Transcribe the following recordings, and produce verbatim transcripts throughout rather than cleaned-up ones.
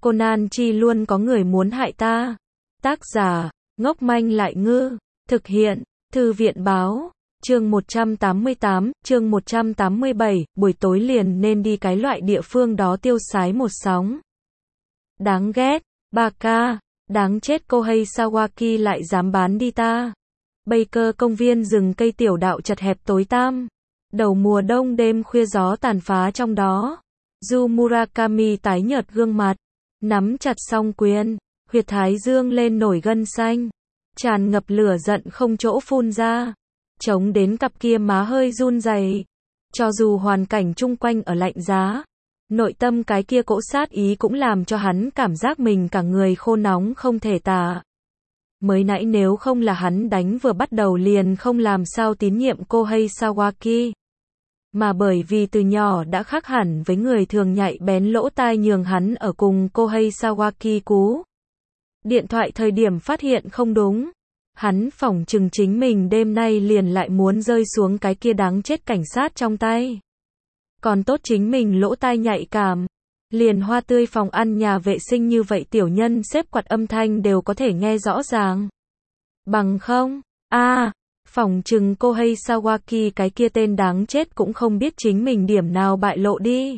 Conan chi luôn có người muốn hại ta. Tác giả, ngốc manh lại ngư. Thực hiện, Thư viện báo. Chương một trăm tám mươi tám, chương một trăm tám mươi bảy, buổi tối liền nên đi cái loại địa phương đó tiêu sái một sóng. Đáng ghét, bà ca, đáng chết Kohei Sawaki lại dám bán đi ta. Baker công viên rừng cây tiểu đạo chật hẹp tối tăm. Đầu mùa đông đêm khuya gió tàn phá trong đó. Yu Murakami tái nhợt gương mặt, nắm chặt song quyền, huyệt thái dương lên nổi gân xanh, tràn ngập lửa giận không chỗ phun ra, chống đến cặp kia má hơi run rẩy. Cho dù hoàn cảnh chung quanh ở lạnh giá, nội tâm cái kia cỗ sát ý cũng làm cho hắn cảm giác mình cả người khô nóng không thể tả. Mới nãy nếu không là hắn đánh vừa bắt đầu liền không làm sao tín nhiệm Kohei Sawaki. Mà bởi vì từ nhỏ đã khác hẳn với người thường nhạy bén lỗ tai nhường hắn ở cùng Kohei Sawaki cú điện thoại thời điểm phát hiện không đúng. Hắn phỏng chừng chính mình đêm nay liền lại muốn rơi xuống cái kia đáng chết cảnh sát trong tay. Còn tốt chính mình lỗ tai nhạy cảm. Liền hoa tươi phòng ăn nhà vệ sinh như vậy tiểu nhân xếp quạt âm thanh đều có thể nghe rõ ràng. Bằng không, a à, phỏng chừng Kohei Sawaki cái kia tên đáng chết cũng không biết chính mình điểm nào bại lộ đi.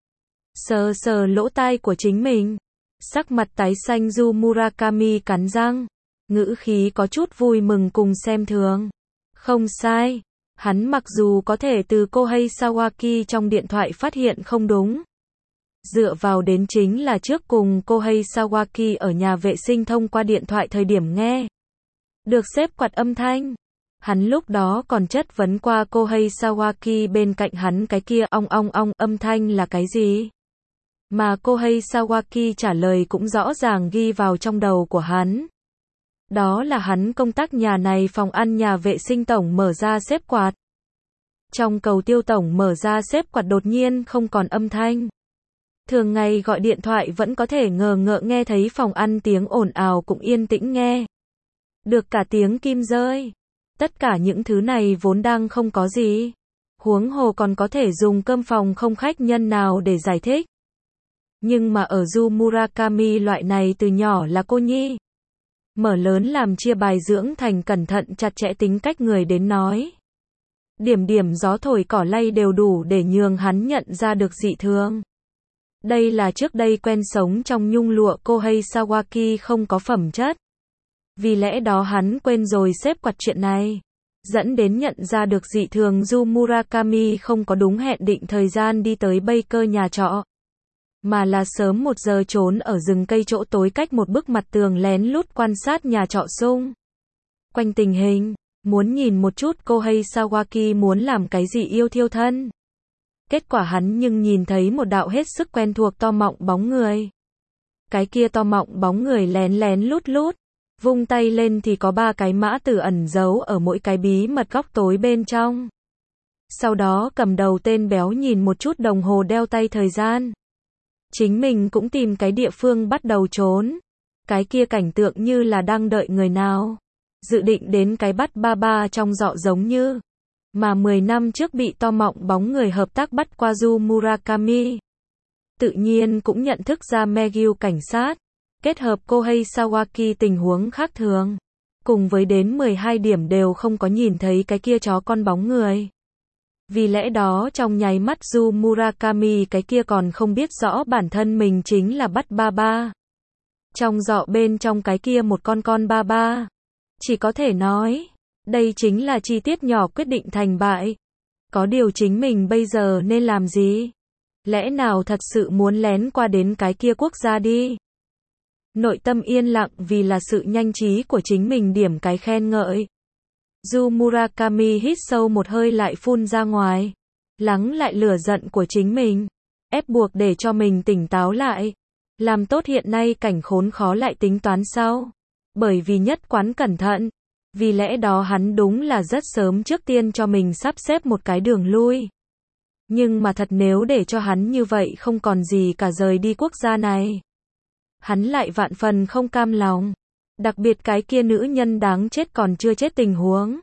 Sờ sờ lỗ tai của chính mình. Sắc mặt tái xanh Yu Murakami cắn răng. Ngữ khí có chút vui mừng cùng xem thường. Không sai. Hắn mặc dù có thể từ Kohei Sawaki trong điện thoại phát hiện không đúng. Dựa vào đến chính là trước cùng Kohei Sawaki ở nhà vệ sinh thông qua điện thoại thời điểm nghe được xếp quạt âm thanh. Hắn lúc đó còn chất vấn qua Kohei Sawaki bên cạnh hắn cái kia ong ong ong âm thanh là cái gì. Mà Kohei Sawaki trả lời cũng rõ ràng ghi vào trong đầu của hắn. Đó là hắn công tác nhà này phòng ăn nhà vệ sinh tổng mở ra xếp quạt. Trong cầu tiêu tổng mở ra xếp quạt đột nhiên không còn âm thanh. Thường ngày gọi điện thoại vẫn có thể ngờ ngợ nghe thấy phòng ăn tiếng ồn ào cũng yên tĩnh nghe được cả tiếng kim rơi. Tất cả những thứ này vốn đang không có gì. Huống hồ còn có thể dùng cơm phòng không khách nhân nào để giải thích. Nhưng mà ở Yu Murakami loại này từ nhỏ là cô nhi. Mở lớn làm chia bài dưỡng thành cẩn thận chặt chẽ tính cách người đến nói. Điểm điểm gió thổi cỏ lay đều đủ để nhường hắn nhận ra được dị thường. Đây là trước đây quen sống trong nhung lụa Kohei Sawaki không có phẩm chất. Vì lẽ đó hắn quên rồi xếp quạt chuyện này. Dẫn đến nhận ra được dị thường Yu Murakami không có đúng hẹn định thời gian đi tới Baker nhà trọ. Mà là sớm một giờ trốn ở rừng cây chỗ tối cách một bức mặt tường lén lút quan sát nhà trọ xung quanh tình hình. Muốn nhìn một chút Kohei Sawaki muốn làm cái gì yêu thiêu thân. Kết quả hắn nhưng nhìn thấy một đạo hết sức quen thuộc to mọng bóng người. Cái kia to mọng bóng người lén lén lút lút. Vung tay lên thì có ba cái mã tử ẩn giấu ở mỗi cái bí mật góc tối bên trong. Sau đó cầm đầu tên béo nhìn một chút đồng hồ đeo tay thời gian. Chính mình cũng tìm cái địa phương bắt đầu trốn. Cái kia cảnh tượng như là đang đợi người nào. Dự định đến cái bắt ba ba trong dọ giống như. Mà mười năm trước bị to mọng bóng người hợp tác bắt qua Yu Murakami. Tự nhiên cũng nhận thức ra Megyu cảnh sát. Kết hợp Kohei Sawaki tình huống khác thường. Cùng với đến mười hai điểm đều không có nhìn thấy cái kia chó con bóng người. Vì lẽ đó trong nháy mắt Yu Murakami cái kia còn không biết rõ bản thân mình chính là bắt ba ba. Trong dọ bên trong cái kia một con con ba ba. Chỉ có thể nói, đây chính là chi tiết nhỏ quyết định thành bại. Có điều chính mình bây giờ nên làm gì? Lẽ nào thật sự muốn lén qua đến cái kia quốc gia đi? Nội tâm yên lặng vì là sự nhanh trí của chính mình điểm cái khen ngợi. Yu Murakami hít sâu một hơi lại phun ra ngoài. Lắng lại lửa giận của chính mình. Ép buộc để cho mình tỉnh táo lại. Làm tốt hiện nay cảnh khốn khó lại tính toán sau. Bởi vì nhất quán cẩn thận. Vì lẽ đó hắn đúng là rất sớm trước tiên cho mình sắp xếp một cái đường lui. Nhưng mà thật nếu để cho hắn như vậy không còn gì cả rời đi quốc gia này. Hắn lại vạn phần không cam lòng. Đặc biệt cái kia nữ nhân đáng chết còn chưa chết tình huống.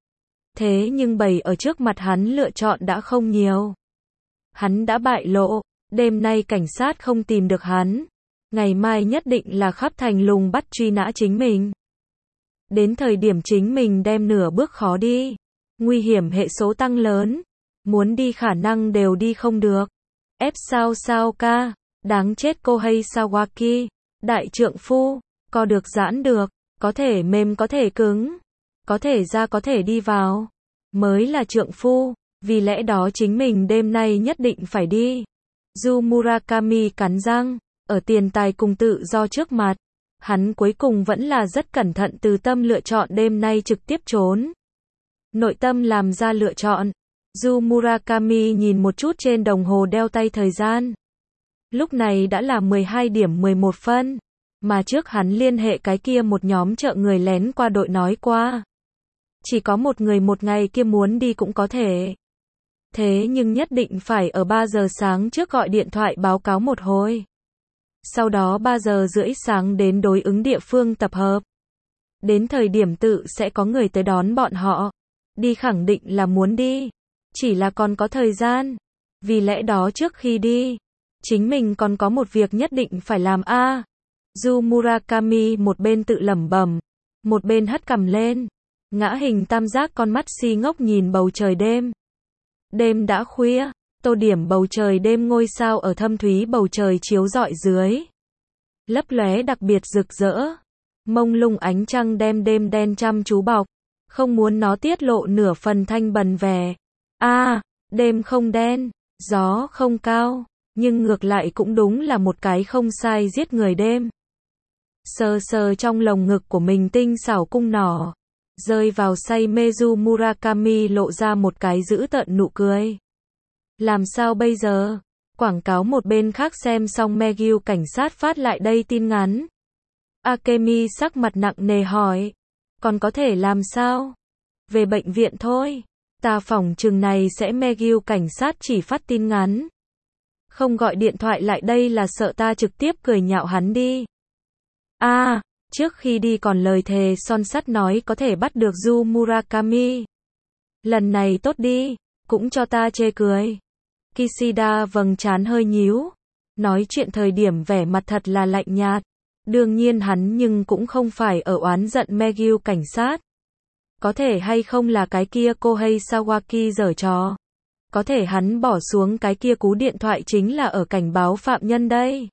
Thế nhưng bày ở trước mặt hắn lựa chọn đã không nhiều. Hắn đã bại lộ. Đêm nay cảnh sát không tìm được hắn. Ngày mai nhất định là khắp thành lùng bắt truy nã chính mình. Đến thời điểm chính mình đem nửa bước khó đi. Nguy hiểm hệ số tăng lớn. Muốn đi khả năng đều đi không được. Ép sao sao ca. Đáng chết cô hay Sawaki. Đại trượng phu. Co được giãn được. Có thể mềm có thể cứng. Có thể ra có thể đi vào. Mới là trượng phu. Vì lẽ đó chính mình đêm nay nhất định phải đi. Yu Murakami cắn răng. Ở tiền tài cùng tự do trước mặt. Hắn cuối cùng vẫn là rất cẩn thận từ tâm lựa chọn đêm nay trực tiếp trốn. Nội tâm làm ra lựa chọn. Yu Murakami nhìn một chút trên đồng hồ đeo tay thời gian. Lúc này đã là mười hai điểm mười một phân. Mà trước hắn liên hệ cái kia một nhóm chợ người lén qua đội nói qua. Chỉ có một người một ngày kia muốn đi cũng có thể. Thế nhưng nhất định phải ở ba giờ sáng trước gọi điện thoại báo cáo một hồi. Sau đó ba giờ rưỡi sáng đến đối ứng địa phương tập hợp. Đến thời điểm tự sẽ có người tới đón bọn họ. Đi khẳng định là muốn đi. Chỉ là còn có thời gian. Vì lẽ đó trước khi đi, chính mình còn có một việc nhất định phải làm a. À, Yu Murakami một bên tự lẩm bẩm, một bên hất cằm lên. Ngã hình tam giác con mắt si ngốc nhìn bầu trời đêm. Đêm đã khuya, tô điểm bầu trời đêm ngôi sao ở thâm thúy bầu trời chiếu rọi dưới. Lấp lóe đặc biệt rực rỡ. Mông lung ánh trăng đem đêm đen chăm chú bọc. Không muốn nó tiết lộ nửa phần thanh bần vẻ. A, à, đêm không đen, gió không cao, nhưng ngược lại cũng đúng là một cái không sai giết người đêm. Sờ sờ trong lồng ngực của mình tinh xảo cung nỏ. Rơi vào say mê Yu Murakami lộ ra một cái dữ tợn nụ cười. Làm sao bây giờ? Quảng cáo một bên khác xem xong Megyu cảnh sát phát lại đây tin ngắn. Akemi sắc mặt nặng nề hỏi. Còn có thể làm sao? Về bệnh viện thôi. Ta phỏng chừng này sẽ Megyu cảnh sát chỉ phát tin ngắn. Không gọi điện thoại lại đây là sợ ta trực tiếp cười nhạo hắn đi. A, à, trước khi đi còn lời thề son sắt nói có thể bắt được Yu Murakami. Lần này tốt đi, cũng cho ta chê cười. Kishida vầng trán hơi nhíu. Nói chuyện thời điểm vẻ mặt thật là lạnh nhạt. Đương nhiên hắn nhưng cũng không phải ở oán giận Megyu cảnh sát. Có thể hay không là cái kia cô hay Sawaki giở trò. Có thể hắn bỏ xuống cái kia cú điện thoại chính là ở cảnh báo phạm nhân đây.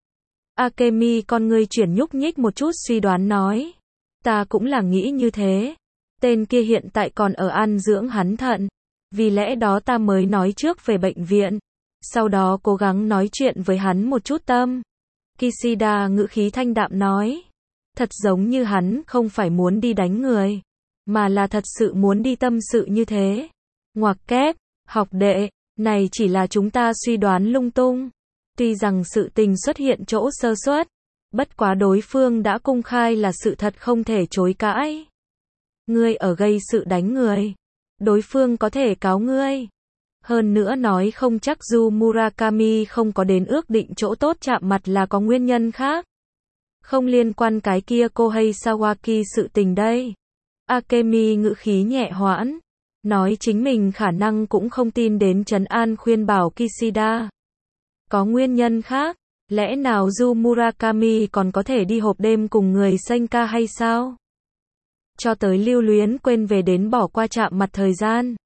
Akemi con ngươi chuyển nhúc nhích một chút suy đoán nói. Ta cũng là nghĩ như thế. Tên kia hiện tại còn ở an dưỡng hắn thận. Vì lẽ đó ta mới nói trước về bệnh viện. Sau đó cố gắng nói chuyện với hắn một chút tâm. Kishida ngữ khí thanh đạm nói. Thật giống như hắn không phải muốn đi đánh người. Mà là thật sự muốn đi tâm sự như thế. Ngoặc kép, học đệ, này chỉ là chúng ta suy đoán lung tung. Tuy rằng sự tình xuất hiện chỗ sơ suất. Bất quá đối phương đã công khai là sự thật không thể chối cãi. Ngươi ở gây sự đánh người. Đối phương có thể cáo ngươi. Hơn nữa nói không chắc Yu Murakami không có đến ước định chỗ tốt chạm mặt là có nguyên nhân khác. Không liên quan cái kia cô hay Sawaki sự tình đây. Akemi ngữ khí nhẹ hoãn. Nói chính mình khả năng cũng không tin đến trấn an khuyên bảo Kishida. Có nguyên nhân khác. Lẽ nào Yu Murakami còn có thể đi hộp đêm cùng người Senka hay sao? Cho tới lưu luyến quên về đến bỏ qua chạm mặt thời gian.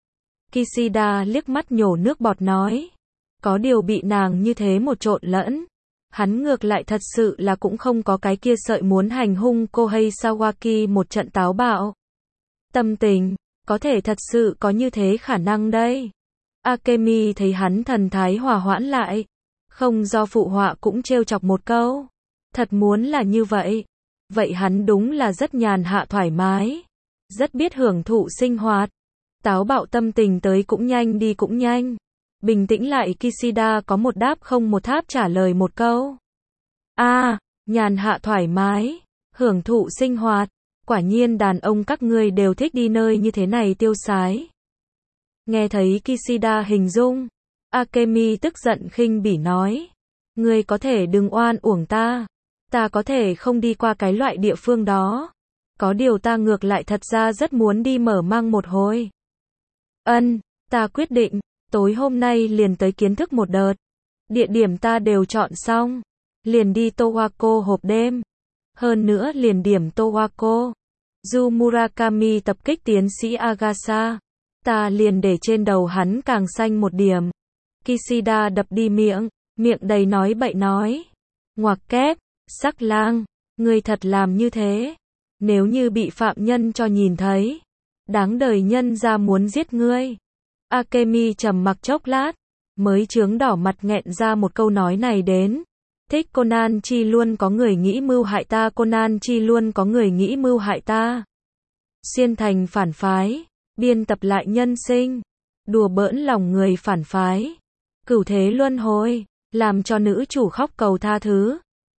Kishida liếc mắt nhổ nước bọt nói. Có điều bị nàng như thế một trộn lẫn. Hắn ngược lại thật sự là cũng không có cái kia sợi muốn hành hung cô hay Sawaki một trận táo bạo. Tâm tình, có thể thật sự có như thế khả năng đây. Akemi thấy hắn thần thái hòa hoãn lại. Không do phụ họa cũng trêu chọc một câu. Thật muốn là như vậy. Vậy hắn đúng là rất nhàn hạ thoải mái. Rất biết hưởng thụ sinh hoạt. Táo bạo tâm tình tới cũng nhanh đi cũng nhanh. Bình tĩnh lại Kishida có một đáp không một tháp trả lời một câu. A, à, nhàn hạ thoải mái. Hưởng thụ sinh hoạt. Quả nhiên đàn ông các ngươi đều thích đi nơi như thế này tiêu sái. Nghe thấy Kishida hình dung. Akemi tức giận khinh bỉ nói. Ngươi có thể đừng oan uổng ta. Ta có thể không đi qua cái loại địa phương đó. Có điều ta ngược lại thật ra rất muốn đi mở mang một hồi. Ân, ta quyết định, tối hôm nay liền tới kiến thức một đợt. Địa điểm ta đều chọn xong. liền đi Towako hộp đêm. Hơn nữa liền điểm Towako. Yu Murakami tập kích tiến sĩ Agasa. Ta liền để trên đầu hắn càng xanh một điểm. Kishida đập đi miệng, miệng đầy nói bậy nói. Ngoặc kép, sắc lang, ngươi thật làm như thế. Nếu như bị phạm nhân cho nhìn thấy, đáng đời nhân ra muốn giết ngươi. Akemi trầm mặc chốc lát, mới chướng đỏ mặt nghẹn ra một câu nói này đến. Thích Conan chi luôn có người nghĩ mưu hại ta, Conan chi luôn có người nghĩ mưu hại ta. Xuyên thành phản phái, biên tập lại nhân sinh, đùa bỡn lòng người phản phái. Cửu thế luân hồi, làm cho nữ chủ khóc cầu tha thứ.